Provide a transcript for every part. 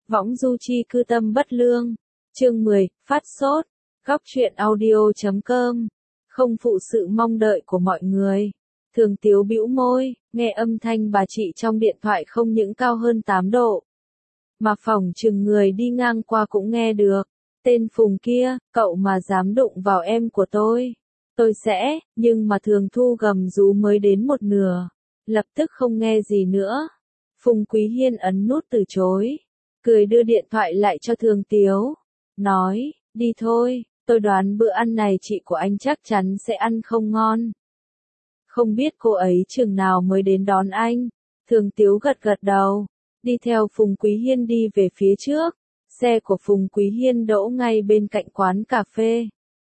Võng du chi cư tâm bất lương. Chương 10, phát sốt. Góc truyện audio.com. Không phụ sự mong đợi của mọi người. Thường Tiếu bĩu môi, nghe âm thanh bà chị trong điện thoại không những cao hơn 8 độ. Mà phỏng chừng người đi ngang qua cũng nghe được. Tên Phùng kia, cậu mà dám đụng vào em của tôi sẽ, nhưng mà Thường Thu gầm rú mới đến một nửa. Lập tức không nghe gì nữa. Phùng Quý Hiên ấn nút từ chối. Cười đưa điện thoại lại cho Thường Tiếu. Nói, đi thôi, tôi đoán bữa ăn này chị của anh chắc chắn sẽ ăn không ngon. Không biết cô ấy chừng nào mới đến đón anh. Thường Tiếu gật gật đầu. Đi theo Phùng Quý Hiên đi về phía trước. Xe của Phùng Quý Hiên đỗ ngay bên cạnh quán cà phê.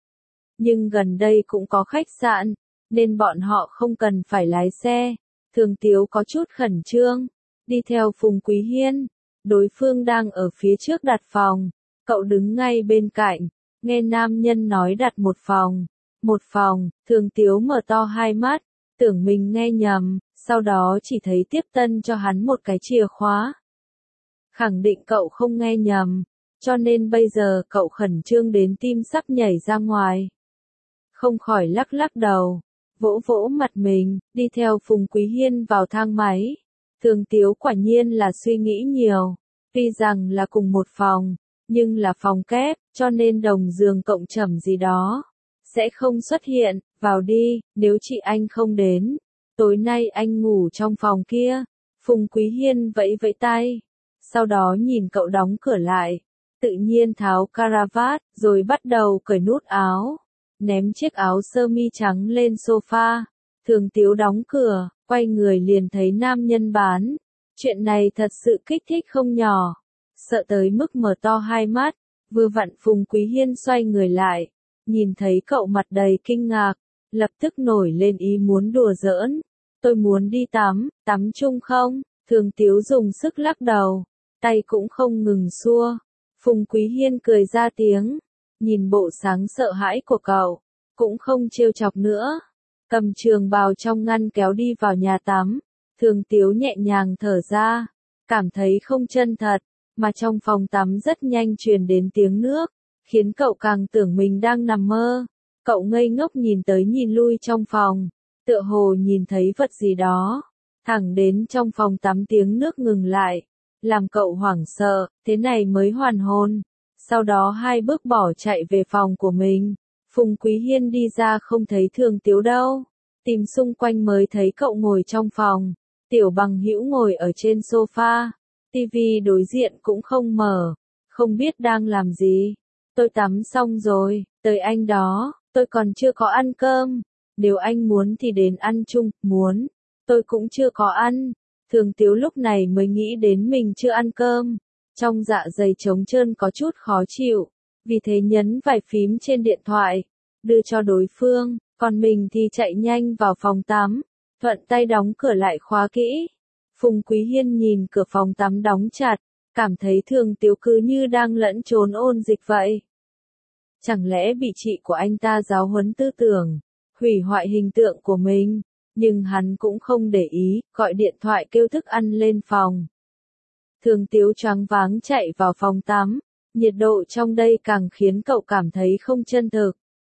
Nhưng gần đây cũng có khách sạn, nên bọn họ không cần phải lái xe. Thường Tiếu có chút khẩn trương. Đi theo Phùng Quý Hiên. Đối phương đang ở phía trước đặt phòng. Cậu đứng ngay bên cạnh. Nghe nam nhân nói đặt một phòng. Một phòng, Thường Tiếu mở to hai mắt. Tưởng mình nghe nhầm, sau đó chỉ thấy tiếp tân cho hắn một cái chìa khóa. Khẳng định cậu không nghe nhầm, cho nên bây giờ cậu khẩn trương đến tim sắp nhảy ra ngoài. Không khỏi lắc lắc đầu, vỗ vỗ mặt mình, đi theo Phùng Quý Hiên vào thang máy. Thường Tiếu quả nhiên là suy nghĩ nhiều, tuy rằng là cùng một phòng, nhưng là phòng kép, cho nên đồng giường cộng trầm gì đó sẽ không xuất hiện. Vào đi, nếu chị anh không đến. Tối nay anh ngủ trong phòng kia. Phùng Quý Hiên vẫy vẫy tay. Sau đó nhìn cậu đóng cửa lại. Tự nhiên tháo caravat, rồi bắt đầu cởi nút áo. Ném chiếc áo sơ mi trắng lên sofa. Thường Tiếu đóng cửa, quay người liền thấy nam nhân bán. Chuyện này thật sự kích thích không nhỏ. Sợ tới mức mở to hai mắt. Vừa vặn Phùng Quý Hiên xoay người lại. Nhìn thấy cậu mặt đầy kinh ngạc. Lập tức nổi lên ý muốn đùa giỡn. Tôi muốn đi tắm chung không? Thường Tiếu dùng sức lắc đầu. Tay cũng không ngừng xua. Phùng Quý Hiên cười ra tiếng. Nhìn bộ sáng sợ hãi của cậu. Cũng không trêu chọc nữa. Cầm trường bào trong ngăn kéo đi vào nhà tắm. Thường Tiếu nhẹ nhàng thở ra. Cảm thấy không chân thật. Mà trong phòng tắm rất nhanh truyền đến tiếng nước. Khiến cậu càng tưởng mình đang nằm mơ. Cậu ngây ngốc nhìn tới nhìn lui trong phòng, tựa hồ nhìn thấy vật gì đó. Thẳng đến trong phòng tắm tiếng nước ngừng lại, làm cậu hoảng sợ, thế này mới hoàn hồn. Sau đó hai bước bỏ chạy về phòng của mình. Phùng Quý Hiên đi ra không thấy Thường Tiếu đâu. Tìm xung quanh mới thấy cậu ngồi trong phòng. Tiểu Bằng Hữu ngồi ở trên sofa. Tivi đối diện cũng không mở. Không biết đang làm gì. Tôi tắm xong rồi, tới anh đó. Tôi còn chưa có ăn cơm. Nếu anh muốn thì đến ăn chung, muốn. Tôi cũng chưa có ăn. Thường Tiếu lúc này mới nghĩ đến mình chưa ăn cơm. Trong dạ dày trống trơn có chút khó chịu. Vì thế nhấn vài phím trên điện thoại. Đưa cho đối phương. Còn mình thì chạy nhanh vào phòng tắm. Thuận tay đóng cửa lại khóa kỹ. Phùng Quý Hiên nhìn cửa phòng tắm đóng chặt. Cảm thấy Thường Tiếu cứ như đang lẫn trốn ôn dịch vậy. Chẳng lẽ bị chị của anh ta giáo huấn tư tưởng, hủy hoại hình tượng của mình, nhưng hắn cũng không để ý, gọi điện thoại kêu thức ăn lên phòng. Thường Tiếu choáng váng chạy vào phòng tắm, nhiệt độ trong đây càng khiến cậu cảm thấy không chân thực.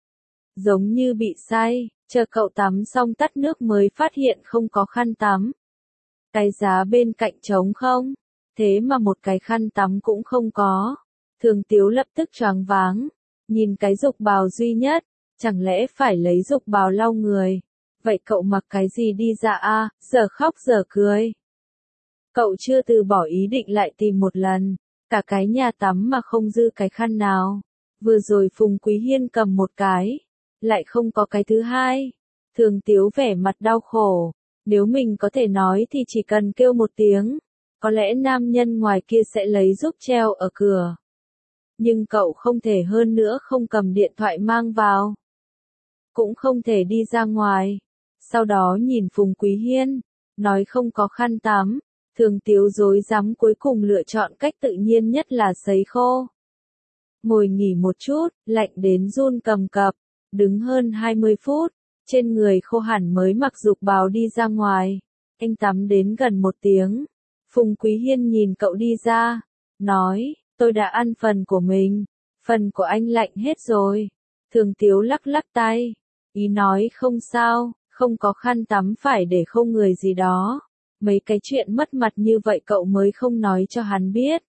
Giống như bị say, chờ cậu tắm xong tắt nước mới phát hiện không có khăn tắm. Cái giá bên cạnh trống không, thế mà một cái khăn tắm cũng không có. Thường Tiếu lập tức choáng váng. Nhìn cái dục bào duy nhất, chẳng lẽ phải lấy dục bào lau người. Vậy cậu mặc cái gì đi ra a? Giờ khóc giờ cười. Cậu chưa từ bỏ ý định lại tìm một lần. Cả cái nhà tắm mà không dư cái khăn nào. Vừa rồi Phùng Quý Hiên cầm một cái. Lại không có cái thứ hai. Thường Tiếu vẻ mặt đau khổ. Nếu mình có thể nói thì chỉ cần kêu một tiếng. Có lẽ nam nhân ngoài kia sẽ lấy giúp treo ở cửa. Nhưng cậu không thể hơn nữa không cầm điện thoại mang vào. Cũng không thể đi ra ngoài. Sau đó nhìn Phùng Quý Hiên. Nói không có khăn tắm. Thường Tiếu rối rắm cuối cùng lựa chọn cách tự nhiên nhất là sấy khô. Ngồi nghỉ một chút, lạnh đến run cầm cập. Đứng hơn 20 phút. Trên người khô hẳn mới mặc dục bào đi ra ngoài. Anh tắm đến gần 1 tiếng. Phùng Quý Hiên nhìn cậu đi ra. nói, tôi đã ăn phần của mình, phần của anh lạnh hết rồi. Thường Tiếu lắc lắc tay, ý nói không sao, không có khăn tắm phải để không người gì đó. Mấy cái chuyện mất mặt như vậy cậu mới không nói cho hắn biết.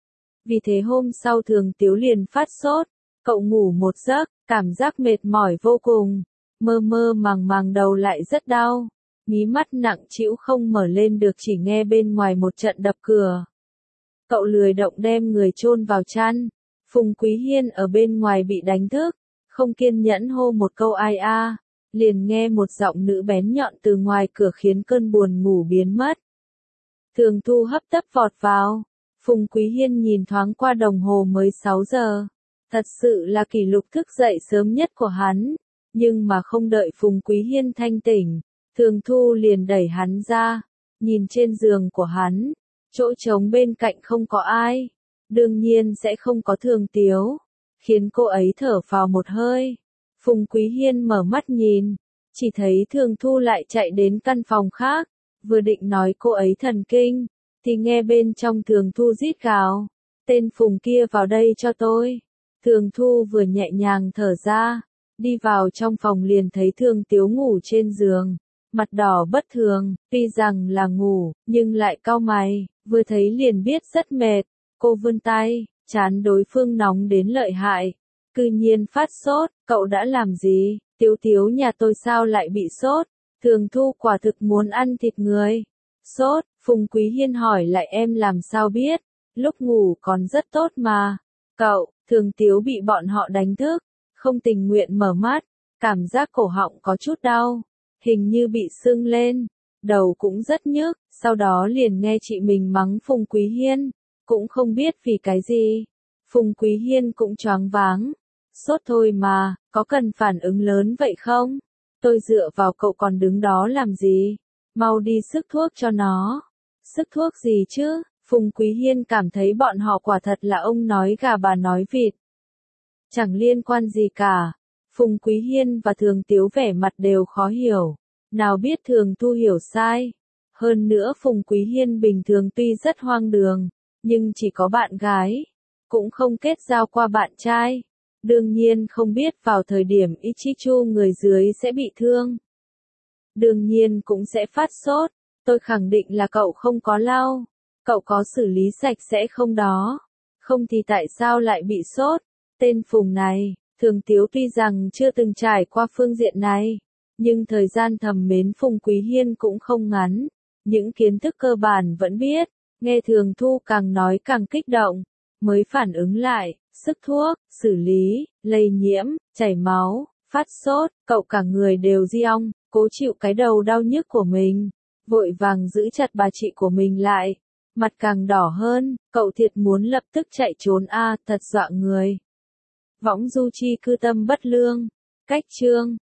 Vì thế hôm sau Thường Tiếu liền phát sốt, cậu ngủ một giấc, cảm giác mệt mỏi vô cùng, mơ mơ màng màng đầu lại rất đau, mí mắt nặng trĩu không mở lên được, chỉ nghe bên ngoài một trận đập cửa. Cậu lười động đem người chôn vào chăn, Phùng Quý Hiên ở bên ngoài bị đánh thức, không kiên nhẫn hô một câu ai a, liền nghe một giọng nữ bén nhọn từ ngoài cửa khiến cơn buồn ngủ biến mất. Thường Thu hấp tấp vọt vào, Phùng Quý Hiên nhìn thoáng qua đồng hồ mới 6 giờ. Thật sự là kỷ lục thức dậy sớm nhất của hắn, nhưng mà không đợi Phùng Quý Hiên thanh tỉnh, Thường Thu liền đẩy hắn ra, nhìn trên giường của hắn, chỗ trống bên cạnh không có ai, đương nhiên sẽ không có Thường Tiếu, khiến cô ấy thở phào một hơi. Phùng Quý Hiên mở mắt nhìn, chỉ thấy Thường Thu lại chạy đến căn phòng khác, vừa định nói cô ấy thần kinh, thì nghe bên trong Thường Thu rít gào, tên Phùng kia vào đây cho tôi. Thường Thu vừa nhẹ nhàng thở ra, đi vào trong phòng liền thấy Thường Tiếu ngủ trên giường, mặt đỏ bất thường, tuy rằng là ngủ, nhưng lại cau mày, vừa thấy liền biết rất mệt. Cô vươn tay, trán đối phương nóng đến lợi hại, cư nhiên phát sốt, cậu đã làm gì? Tiếu Tiếu nhà tôi sao lại bị sốt? Thường Thu quả thực muốn ăn thịt người. Sốt, Phùng Quý Hiên hỏi lại em làm sao biết, lúc ngủ còn rất tốt mà. Cậu, Thường Tiếu bị bọn họ đánh thức, không tình nguyện mở mắt, cảm giác cổ họng có chút đau, hình như bị sưng lên, đầu cũng rất nhức, sau đó liền nghe chị mình mắng Phùng Quý Hiên, cũng không biết vì cái gì. Phùng Quý Hiên cũng choáng váng, sốt thôi mà, có cần phản ứng lớn vậy không? Tôi dựa vào cậu còn đứng đó làm gì? Mau đi sức thuốc cho nó. Sức thuốc gì chứ? Phùng Quý Hiên cảm thấy bọn họ quả thật là ông nói gà bà nói vịt. Chẳng liên quan gì cả. Phùng Quý Hiên và Thường Tiếu vẻ mặt đều khó hiểu. Nào biết Thường Thu hiểu sai. Hơn nữa Phùng Quý Hiên bình thường tuy rất hoang đường, nhưng chỉ có bạn gái, cũng không kết giao qua bạn trai. Đương nhiên không biết vào thời điểm Ichichu người dưới sẽ bị thương. Đương nhiên cũng sẽ phát sốt. Tôi khẳng định là cậu không có lau. Cậu có xử lý sạch sẽ không đó? Không thì tại sao lại bị sốt? Tên Phùng này, Thường Tiếu tuy rằng chưa từng trải qua phương diện này, nhưng thời gian thầm mến Phùng Quý Hiên cũng không ngắn. Những kiến thức cơ bản vẫn biết, nghe Thường Thu càng nói càng kích động, mới phản ứng lại, sức thuốc, xử lý, lây nhiễm, chảy máu, phát sốt, cậu cả người đều diong, cố chịu cái đầu đau nhức của mình, vội vàng giữ chặt bà chị của mình lại, mặt càng đỏ hơn, cậu thiệt muốn lập tức chạy trốn a, thật dọa người. Võng du chi cư tâm bất lương, cách chương